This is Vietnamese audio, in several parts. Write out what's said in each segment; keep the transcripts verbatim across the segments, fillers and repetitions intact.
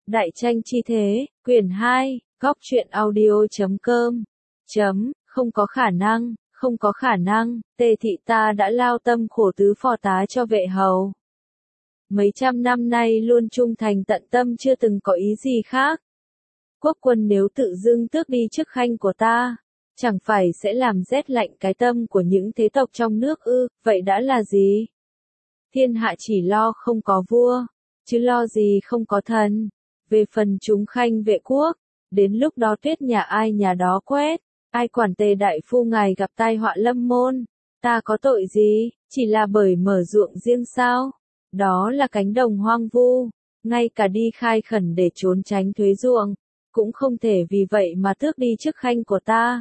Đại tranh chi thế, quyển hai, góc truyện audio.com. Chấm, không có khả năng, không có khả năng, Tề thị ta đã lao tâm khổ tứ phò tá cho vệ hầu. Mấy trăm năm nay luôn trung thành tận tâm chưa từng có ý gì khác. Quốc quân nếu tự dưng tước đi chức khanh của ta, chẳng phải sẽ làm rét lạnh cái tâm của những thế tộc trong nước ư, vậy đã là gì? Thiên hạ chỉ lo không có vua, chứ lo gì không có thần. Về phần chúng khanh vệ quốc, đến lúc đó tuyết nhà ai nhà đó quét, ai quản Tề đại phu ngài gặp tai họa lâm môn, ta có tội gì, chỉ là bởi mở ruộng riêng sao? Đó là cánh đồng hoang vu, ngay cả đi khai khẩn để trốn tránh thuế ruộng, cũng không thể vì vậy mà tước đi chức khanh của ta.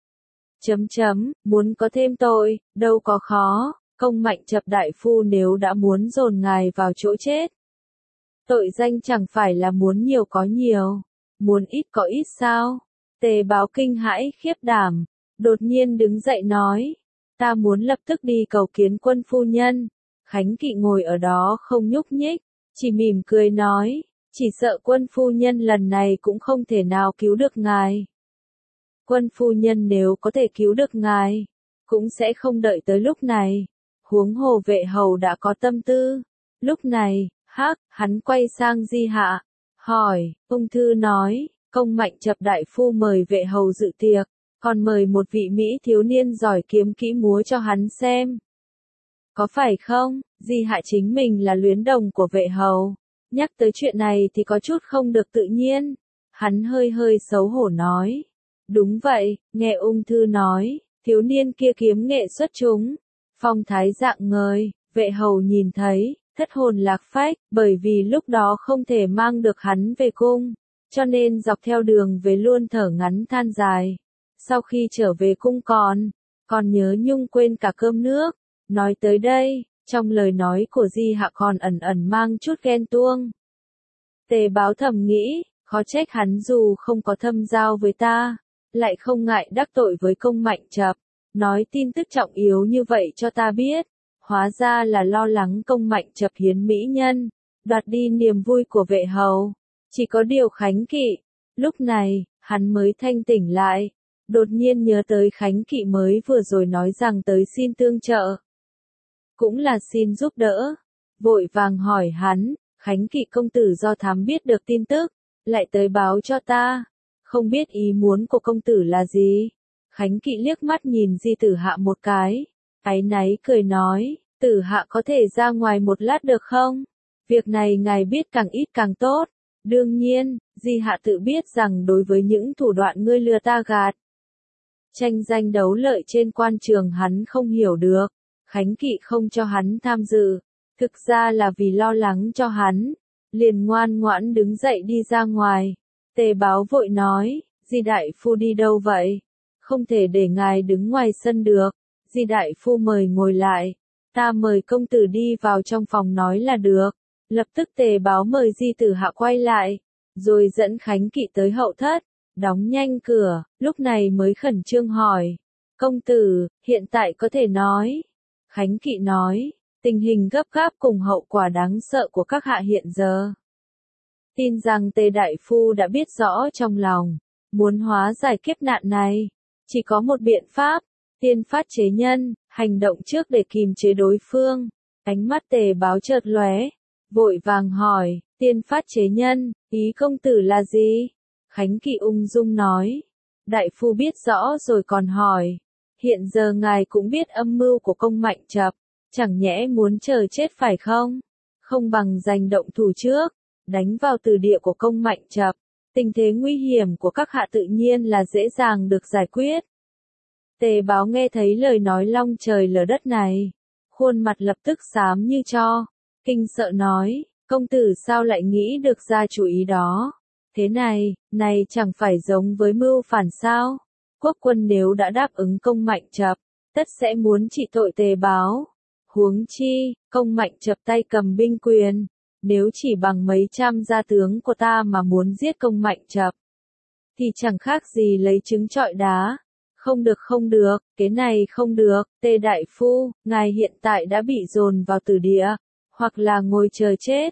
Chấm chấm, muốn có thêm tội, đâu có khó, công Mạnh Chập đại phu nếu đã muốn dồn ngài vào chỗ chết. Tội danh chẳng phải là muốn nhiều có nhiều, muốn ít có ít sao? Tề Báo kinh hãi khiếp đảm, đột nhiên đứng dậy nói, ta muốn lập tức đi cầu kiến quân phu nhân. Khánh Kỵ ngồi ở đó không nhúc nhích, chỉ mỉm cười nói, chỉ sợ quân phu nhân lần này cũng không thể nào cứu được ngài. Quân phu nhân nếu có thể cứu được ngài, cũng sẽ không đợi tới lúc này, huống hồ vệ hầu đã có tâm tư. Lúc này, hắc, hắn quay sang Di Hạ, hỏi, ung thư nói, công Mạnh Chập đại phu mời vệ hầu dự tiệc, còn mời một vị Mỹ thiếu niên giỏi kiếm kỹ múa cho hắn xem. Có phải không? Di Hạ chính mình là luyến đồng của vệ hầu, nhắc tới chuyện này thì có chút không được tự nhiên. Hắn hơi hơi xấu hổ nói, đúng vậy, nghe ung thư nói, thiếu niên kia kiếm nghệ xuất chúng, phong thái dạng ngời, vệ hầu nhìn thấy, thất hồn lạc phách, bởi vì lúc đó không thể mang được hắn về cung, cho nên dọc theo đường về luôn thở ngắn than dài. Sau khi trở về cung còn, còn nhớ nhung quên cả cơm nước. Nói tới đây, trong lời nói của Di Hạ còn ẩn ẩn mang chút ghen tuông. Tề Báo thầm nghĩ, khó trách hắn dù không có thâm giao với ta, lại không ngại đắc tội với công Mạnh Chập, nói tin tức trọng yếu như vậy cho ta biết. Hóa ra là lo lắng công Mạnh Chập hiến mỹ nhân, đoạt đi niềm vui của vệ hầu. Chỉ có điều Khánh Kỵ, lúc này, hắn mới thanh tỉnh lại, đột nhiên nhớ tới Khánh Kỵ mới vừa rồi nói rằng tới xin tương trợ. Cũng là xin giúp đỡ, vội vàng hỏi hắn, Khánh Kỵ công tử do thám biết được tin tức, lại tới báo cho ta, không biết ý muốn của công tử là gì. Khánh Kỵ liếc mắt nhìn Di Tử Hạ một cái, áy náy cười nói, Tử Hạ có thể ra ngoài một lát được không? Việc này ngài biết càng ít càng tốt. Đương nhiên, Di Hạ tự biết rằng đối với những thủ đoạn ngươi lừa ta gạt, tranh danh đấu lợi trên quan trường hắn không hiểu được. Khánh Kỵ không cho hắn tham dự, thực ra là vì lo lắng cho hắn, liền ngoan ngoãn đứng dậy đi ra ngoài. Tề Báo vội nói, Di đại phu đi đâu vậy? Không thể để ngài đứng ngoài sân được. Di đại phu mời ngồi lại, ta mời công tử đi vào trong phòng nói là được. Lập tức Tề Báo mời Di Tử Hạ quay lại, rồi dẫn Khánh Kỵ tới hậu thất, đóng nhanh cửa, lúc này mới khẩn trương hỏi, công tử, hiện tại có thể nói. Khánh Kỵ nói, tình hình gấp gáp cùng hậu quả đáng sợ của các hạ hiện giờ. Tin rằng Tề đại phu đã biết rõ trong lòng, muốn hóa giải kiếp nạn này, chỉ có một biện pháp, tiên phát chế nhân, hành động trước để kìm chế đối phương. Ánh mắt Tề Báo chợt lóe, vội vàng hỏi, tiên phát chế nhân, ý công tử là gì? Khánh Kỵ ung dung nói, đại phu biết rõ rồi còn hỏi. Hiện giờ ngài cũng biết âm mưu của công Mạnh Chập, chẳng nhẽ muốn chờ chết phải không? Không bằng giành động thủ trước, đánh vào từ địa của công Mạnh Chập, tình thế nguy hiểm của các hạ tự nhiên là dễ dàng được giải quyết. Tề Báo nghe thấy lời nói long trời lở đất này, khuôn mặt lập tức xám như tro, kinh sợ nói, công tử sao lại nghĩ được ra chủ ý đó? Thế này, này chẳng phải giống với mưu phản sao? Quốc quân nếu đã đáp ứng công Mạnh Chập, tất sẽ muốn trị tội Tề Báo. Huống chi, công Mạnh Chập tay cầm binh quyền, nếu chỉ bằng mấy trăm gia tướng của ta mà muốn giết công Mạnh Chập, thì chẳng khác gì lấy trứng trọi đá. Không được không được, cái này không được, Tề đại phu, ngài hiện tại đã bị dồn vào tử địa, hoặc là ngồi chờ chết,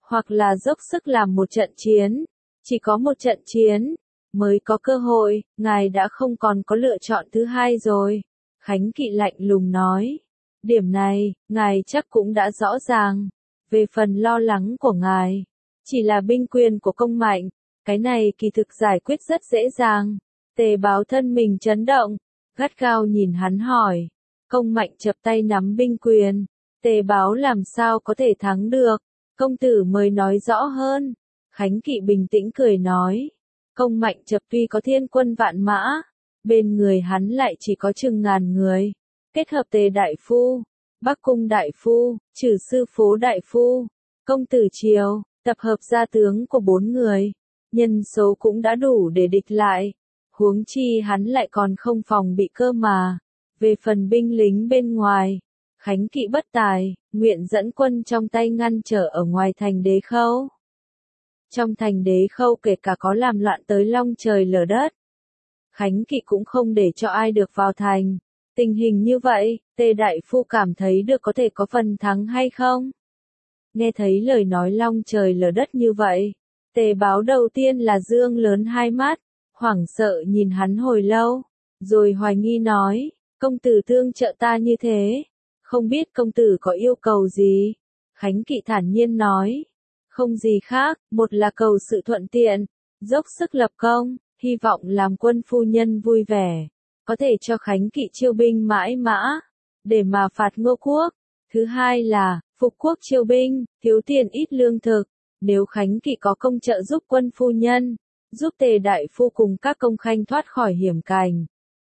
hoặc là dốc sức làm một trận chiến. Chỉ có một trận chiến, mới có cơ hội, ngài đã không còn có lựa chọn thứ hai rồi. Khánh Kỵ lạnh lùng nói. Điểm này, ngài chắc cũng đã rõ ràng. Về phần lo lắng của ngài, chỉ là binh quyền của Công Mạnh, cái này kỳ thực giải quyết rất dễ dàng. Tề Báo thân mình chấn động, gắt gao nhìn hắn hỏi. Công Mạnh chập tay nắm binh quyền, Tề Báo làm sao có thể thắng được, công tử mới nói rõ hơn. Khánh Kỵ bình tĩnh cười nói. Công Mạnh chập tuy có thiên quân vạn mã, bên người hắn lại chỉ có chừng ngàn người. Kết hợp Tề Đại Phu, Bắc Cung Đại Phu, Trừ Sư Phố Đại Phu, Công Tử Triều, tập hợp gia tướng của bốn người. Nhân số cũng đã đủ để địch lại. Huống chi hắn lại còn không phòng bị cơ mà. Về phần binh lính bên ngoài, Khánh Kỵ bất tài, nguyện dẫn quân trong tay ngăn trở ở ngoài thành Đế Khâu. Trong thành Đế Khâu kể cả có làm loạn tới long trời lở đất, Khánh Kỵ cũng không để cho ai được vào thành. Tình hình như vậy, Tề Đại Phu cảm thấy được có thể có phần thắng hay không? Nghe thấy lời nói long trời lở đất như vậy, Tề Báo đầu tiên là dương lớn hai mắt, hoảng sợ nhìn hắn hồi lâu, rồi hoài nghi nói, công tử tương trợ ta như thế, không biết công tử có yêu cầu gì? Khánh Kỵ thản nhiên nói, không gì khác, một là cầu sự thuận tiện, dốc sức lập công, hy vọng làm quân phu nhân vui vẻ, có thể cho Khánh Kỵ chiêu binh mãi mã, để mà phạt Ngô Quốc. Thứ hai là, phục quốc chiêu binh, thiếu tiền ít lương thực, nếu Khánh Kỵ có công trợ giúp quân phu nhân, giúp Tề Đại Phu cùng các công khanh thoát khỏi hiểm cảnh.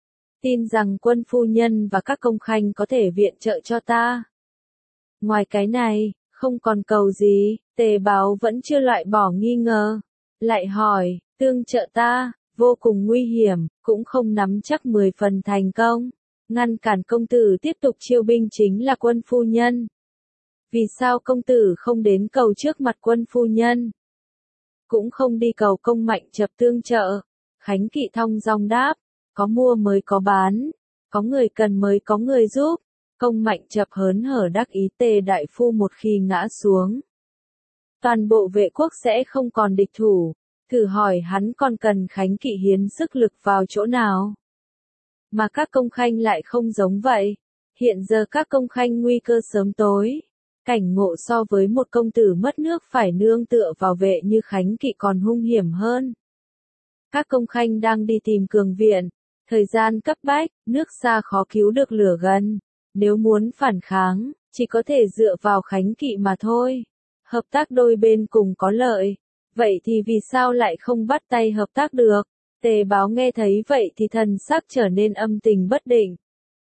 Tin rằng quân phu nhân và các công khanh có thể viện trợ cho ta. Ngoài cái này, không còn cầu gì, Tề Báo vẫn chưa loại bỏ nghi ngờ. Lại hỏi, tương trợ ta, vô cùng nguy hiểm, cũng không nắm chắc mười phần thành công. Ngăn cản công tử tiếp tục chiêu binh chính là quân phu nhân. Vì sao công tử không đến cầu trước mặt quân phu nhân? Cũng không đi cầu Công Mạnh chập tương trợ. Khánh Kỵ thong dong đáp, có mua mới có bán, có người cần mới có người giúp. Công Mạnh chập hớn hở đắc ý Tề Đại Phu một khi ngã xuống, toàn bộ vệ quốc sẽ không còn địch thủ. Thử hỏi hắn còn cần Khánh Kỵ hiến sức lực vào chỗ nào? Mà các công khanh lại không giống vậy. Hiện giờ các công khanh nguy cơ sớm tối. Cảnh ngộ so với một công tử mất nước phải nương tựa vào vệ như Khánh Kỵ còn hung hiểm hơn. Các công khanh đang đi tìm cường viện. Thời gian cấp bách, nước xa khó cứu được lửa gần. Nếu muốn phản kháng, chỉ có thể dựa vào Khánh Kỵ mà thôi. Hợp tác đôi bên cùng có lợi. Vậy thì vì sao lại không bắt tay hợp tác được? Tề Báo nghe thấy vậy thì thần sắc trở nên âm tình bất định.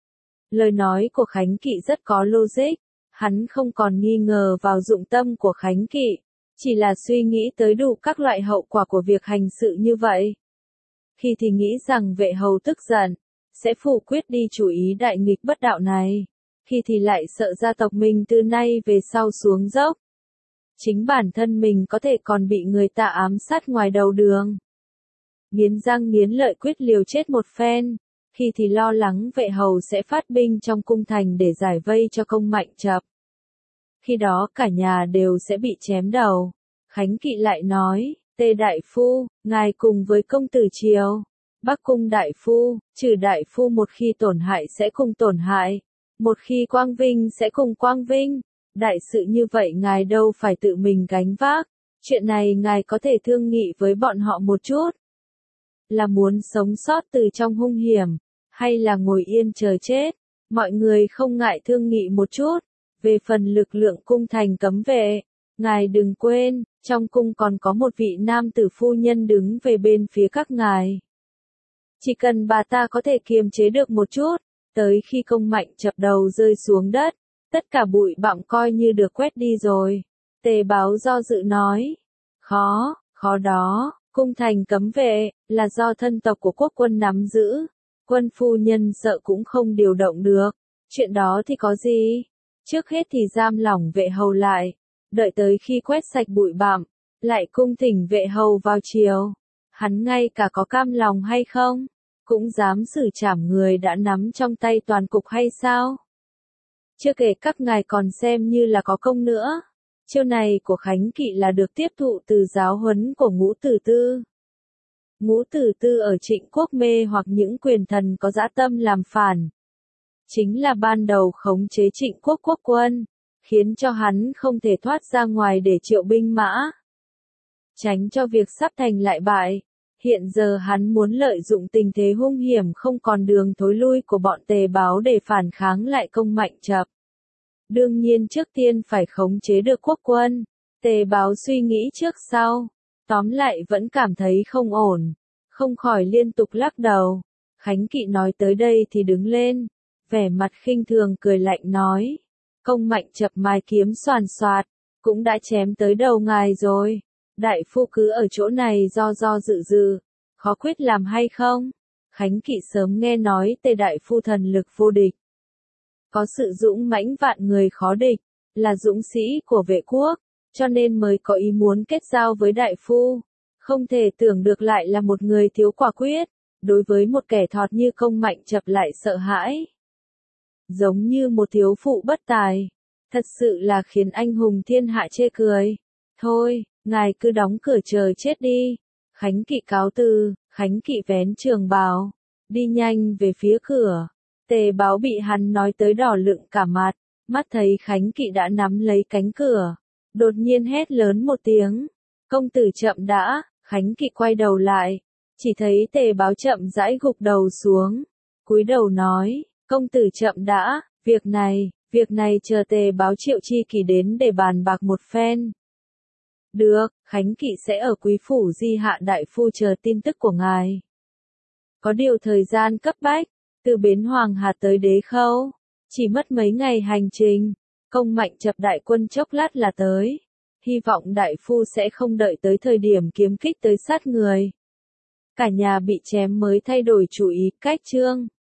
Lời nói của Khánh Kỵ rất có logic. Hắn không còn nghi ngờ vào dụng tâm của Khánh Kỵ. Chỉ là suy nghĩ tới đủ các loại hậu quả của việc hành sự như vậy. Khi thì nghĩ rằng vệ hầu tức giận, sẽ phủ quyết đi chủ ý đại nghịch bất đạo này. Khi thì lại sợ gia tộc mình từ nay về sau xuống dốc. Chính bản thân mình có thể còn bị người ta ám sát ngoài đầu đường. Nghiến răng nghiến lợi quyết liều chết một phen. Khi thì lo lắng vệ hầu sẽ phát binh trong cung thành để giải vây cho Công Mạnh chập. Khi đó cả nhà đều sẽ bị chém đầu. Khánh Kỵ lại nói, Tề Đại Phu, ngài cùng với công tử Triều, Bắc Cung Đại Phu, Trừ Đại Phu một khi tổn hại sẽ cùng tổn hại, một khi quang vinh sẽ cùng quang vinh. Đại sự như vậy ngài đâu phải tự mình gánh vác. Chuyện này ngài có thể thương nghị với bọn họ một chút. Là muốn sống sót từ trong hung hiểm, hay là ngồi yên chờ chết? Mọi người không ngại thương nghị một chút. Về phần lực lượng cung thành cấm vệ, ngài đừng quên, trong cung còn có một vị nam tử phu nhân đứng về bên phía các ngài. Chỉ cần bà ta có thể kiềm chế được một chút, tới khi Công Mạnh chập đầu rơi xuống đất, tất cả bụi bặm coi như được quét đi rồi. Tề Báo do dự nói, khó, khó đó, cung thành cấm vệ, là do thân tộc của quốc quân nắm giữ. Quân phu nhân sợ cũng không điều động được. Chuyện đó thì có gì? Trước hết thì giam lỏng vệ hầu lại. Đợi tới khi quét sạch bụi bặm, lại cung thỉnh vệ hầu vào triều. Hắn ngay cả có cam lòng hay không? Cũng dám xử trảm người đã nắm trong tay toàn cục hay sao? Chưa kể các ngài còn xem như là có công nữa. Chiêu này của Khánh Kỵ là được tiếp thụ từ giáo huấn của Ngũ Tử Tư. Ngũ Tử Tư ở Trịnh Quốc mê hoặc những quyền thần có dã tâm làm phản. Chính là ban đầu khống chế Trịnh Quốc quốc quân, khiến cho hắn không thể thoát ra ngoài để triệu binh mã. Tránh cho việc sắp thành lại bại. Hiện giờ hắn muốn lợi dụng tình thế hung hiểm không còn đường thối lui của bọn Tề Báo để phản kháng lại Công Mạnh Chập. Đương nhiên trước tiên phải khống chế được quốc quân. Tề Báo suy nghĩ trước sau. Tóm lại vẫn cảm thấy không ổn. Không khỏi liên tục lắc đầu. Khánh Kỵ nói tới đây thì đứng lên. Vẻ mặt khinh thường cười lạnh nói. Công Mạnh Chập mài kiếm xoàn xoạt. Cũng đã chém tới đầu ngài rồi. Đại phu cứ ở chỗ này do do dự dự. Khó quyết làm hay không? Khánh Kỵ sớm nghe nói Tề đại phu thần lực vô địch. Có sự dũng mãnh vạn người khó địch. Là dũng sĩ của vệ quốc. Cho nên mới có ý muốn kết giao với đại phu. Không thể tưởng được lại là một người thiếu quả quyết. Đối với một kẻ thọt như Công Mạnh Chập lại sợ hãi. Giống như một thiếu phụ bất tài. Thật sự là khiến anh hùng thiên hạ chê cười. Thôi, ngài cứ đóng cửa chờ chết đi. Khánh Kỵ cáo từ, Khánh Kỵ vén trường bào. Đi nhanh về phía cửa. Tề Báo bị hắn nói tới đỏ lựng cả mặt. Mắt thấy Khánh Kỵ đã nắm lấy cánh cửa. Đột nhiên hét lớn một tiếng. Công tử chậm đã. Khánh Kỵ quay đầu lại. Chỉ thấy Tề Báo chậm rãi gục đầu xuống. Cúi đầu nói. Công tử chậm đã. Việc này, việc này chờ Tề Báo Triệu Chi Kỳ đến để bàn bạc một phen. Được, Khánh Kỵ sẽ ở Quý phủ Di Hạ đại phu chờ tin tức của ngài. Có điều thời gian cấp bách, từ bến Hoàng Hà tới Đế Khâu, chỉ mất mấy ngày hành trình. Công Mạnh Chập đại quân chốc lát là tới. Hy vọng đại phu sẽ không đợi tới thời điểm kiếm kích tới sát người. Cả nhà bị chém mới thay đổi chủ ý cách chương.